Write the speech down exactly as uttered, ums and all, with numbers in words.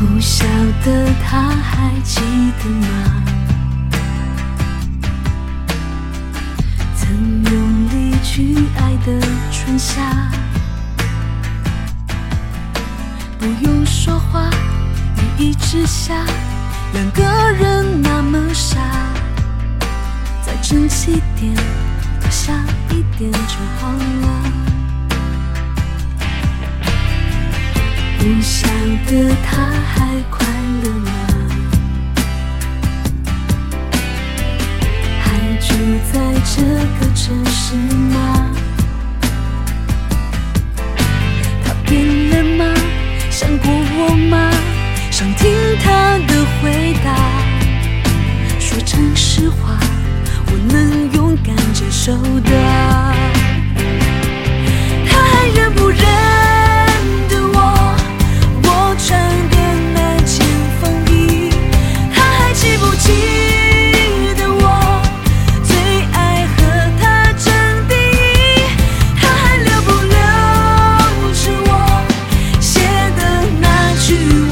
不晓得他还记得吗？曾用力去爱的春夏，不用说话，一意之下，两个人那么傻，再争气点，多下一点就好了。不晓得他还快乐吗？还住在这个城市吗？他变了吗？想过我吗？想听他的回答。说诚实话，我能勇敢接受的。他还认不认得我？我穿的那件风衣，他还记不记得我最爱和他争第一？他还留不留着我写的那句